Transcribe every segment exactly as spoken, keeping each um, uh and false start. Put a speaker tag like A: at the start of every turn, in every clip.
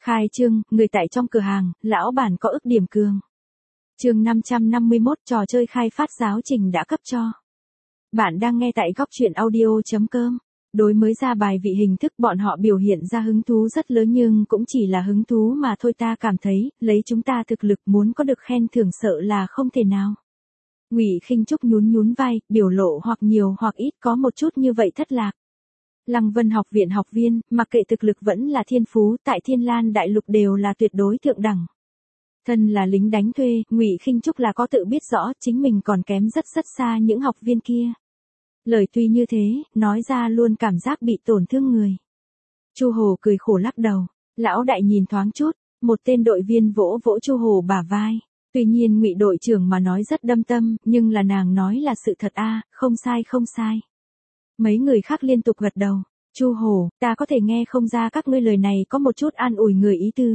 A: Khai trương, người tại trong cửa hàng, lão bản có ức điểm cường. Chương năm trăm năm mươi mốt trò chơi khai phát giáo trình đã cấp cho. Bạn đang nghe tại góc truyện audio chấm com. Đối mới ra bài vị hình thức bọn họ biểu hiện ra hứng thú rất lớn nhưng cũng chỉ là hứng thú mà thôi, ta cảm thấy, lấy chúng ta thực lực muốn có được khen thưởng sợ là không thể nào. Ngụy Khinh Trúc nhún nhún vai, biểu lộ hoặc nhiều hoặc ít có một chút như vậy thất lạc. Lăng Vân học viện học viên, mặc kệ thực lực vẫn là thiên phú, tại Thiên Lan đại lục đều là tuyệt đối thượng đẳng. Thân là lính đánh thuê, Ngụy Khinh Trúc là có tự biết rõ chính mình còn kém rất rất xa những học viên kia. Lời tuy như thế, nói ra luôn cảm giác bị tổn thương người. Chu Hồ cười khổ lắc đầu, lão đại nhìn thoáng chút, một tên đội viên vỗ vỗ Chu Hồ bả vai. Tuy nhiên Ngụy đội trưởng mà nói rất đâm tâm, nhưng là nàng nói là sự thật a, à, không sai không sai. Mấy người khác liên tục gật đầu. Chu Hồ, ta có thể nghe không ra các ngươi lời này có một chút an ủi người ý tứ.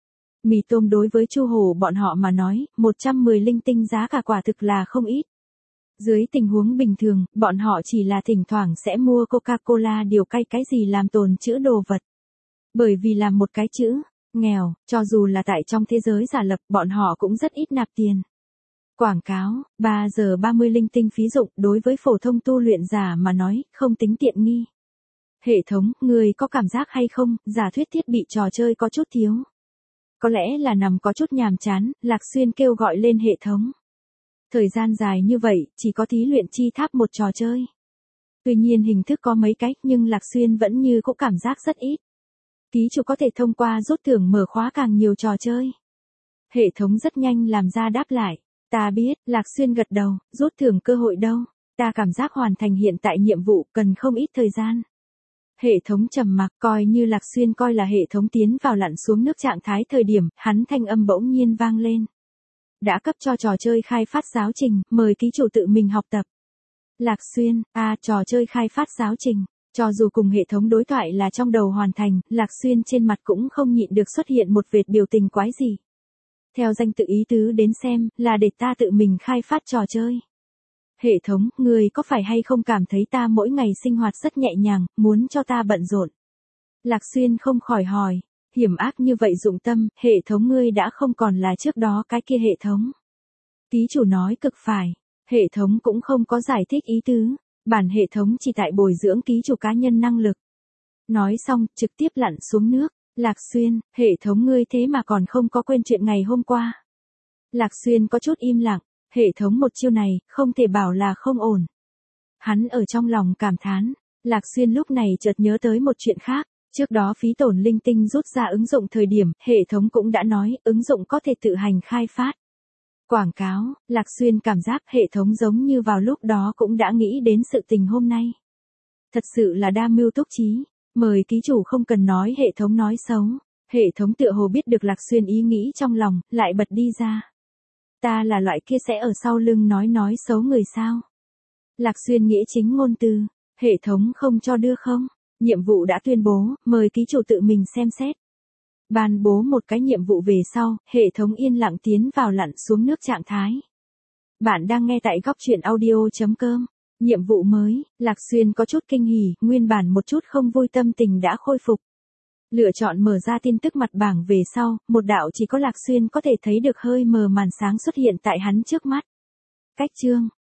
A: Mì tôm đối với Chu Hồ bọn họ mà nói, một trăm mười linh tinh giá cả quả thực là không ít. Dưới tình huống bình thường, bọn họ chỉ là thỉnh thoảng sẽ mua Coca-Cola điều cay cái gì làm tồn trữ đồ vật. Bởi vì làm một cái chữ, nghèo, cho dù là tại trong thế giới giả lập, bọn họ cũng rất ít nạp tiền. Quảng cáo, ba giờ ba mươi linh tinh phí dụng đối với phổ thông tu luyện giả mà nói, không tính tiện nghi. Hệ thống, người có cảm giác hay không, giả thuyết thiết bị trò chơi có chút thiếu. Có lẽ là nằm có chút nhàm chán, Lạc Xuyên kêu gọi lên hệ thống. Thời gian dài như vậy, chỉ có thí luyện chi tháp một trò chơi. Tuy nhiên hình thức có mấy cách nhưng Lạc Xuyên vẫn như có cảm giác rất ít. Ký chủ có thể thông qua rút thưởng mở khóa càng nhiều trò chơi. Hệ thống rất nhanh làm ra đáp lại. Ta biết, Lạc Xuyên gật đầu, rút thưởng cơ hội đâu. Ta cảm giác hoàn thành hiện tại nhiệm vụ cần không ít thời gian. Hệ thống trầm mặc, coi như Lạc Xuyên coi là hệ thống tiến vào lặn xuống nước trạng thái thời điểm, hắn thanh âm bỗng nhiên vang lên. Đã cấp cho trò chơi khai phát giáo trình, mời ký chủ tự mình học tập. Lạc Xuyên, a à, trò chơi khai phát giáo trình. Cho dù cùng hệ thống đối thoại là trong đầu hoàn thành, Lạc Xuyên trên mặt cũng không nhịn được xuất hiện một vệt biểu tình quái gì. Theo danh tự ý tứ đến xem, là để ta tự mình khai phát trò chơi. Hệ thống, người có phải hay không cảm thấy ta mỗi ngày sinh hoạt rất nhẹ nhàng, muốn cho ta bận rộn? Lạc Xuyên không khỏi hỏi, hiểm ác như vậy dụng tâm, hệ thống ngươi đã không còn là trước đó cái kia hệ thống. Ký chủ nói cực phải, hệ thống cũng không có giải thích ý tứ, bản hệ thống chỉ tại bồi dưỡng ký chủ cá nhân năng lực. Nói xong, trực tiếp lặn xuống nước. Lạc Xuyên, hệ thống ngươi thế mà còn không có quên chuyện ngày hôm qua. Lạc Xuyên có chút im lặng, hệ thống một chiêu này, không thể bảo là không ổn. Hắn ở trong lòng cảm thán, Lạc Xuyên lúc này chợt nhớ tới một chuyện khác, trước đó phí tổn linh tinh rút ra ứng dụng thời điểm, hệ thống cũng đã nói, ứng dụng có thể tự hành khai phát. Quảng cáo, Lạc Xuyên cảm giác hệ thống giống như vào lúc đó cũng đã nghĩ đến sự tình hôm nay. Thật sự là đa mưu túc trí. Mời ký chủ không cần nói hệ thống nói xấu. Hệ thống tựa hồ biết được Lạc Xuyên ý nghĩ trong lòng, lại bật đi ra. Ta là loại kia sẽ ở sau lưng nói nói xấu người sao? Lạc Xuyên nghĩa chính ngôn từ. Hệ thống không cho đưa không? Nhiệm vụ đã tuyên bố, mời ký chủ tự mình xem xét. Ban bố một cái nhiệm vụ về sau, hệ thống yên lặng tiến vào lặn xuống nước trạng thái. Bạn đang nghe tại góc truyện audio chấm com. Nhiệm vụ mới, Lạc Xuyên có chút kinh hỉ, nguyên bản một chút không vui tâm tình đã khôi phục. Lựa chọn mở ra tin tức mặt bảng về sau, một đạo chỉ có Lạc Xuyên có thể thấy được hơi mờ màn sáng xuất hiện tại hắn trước mắt. Cách chương,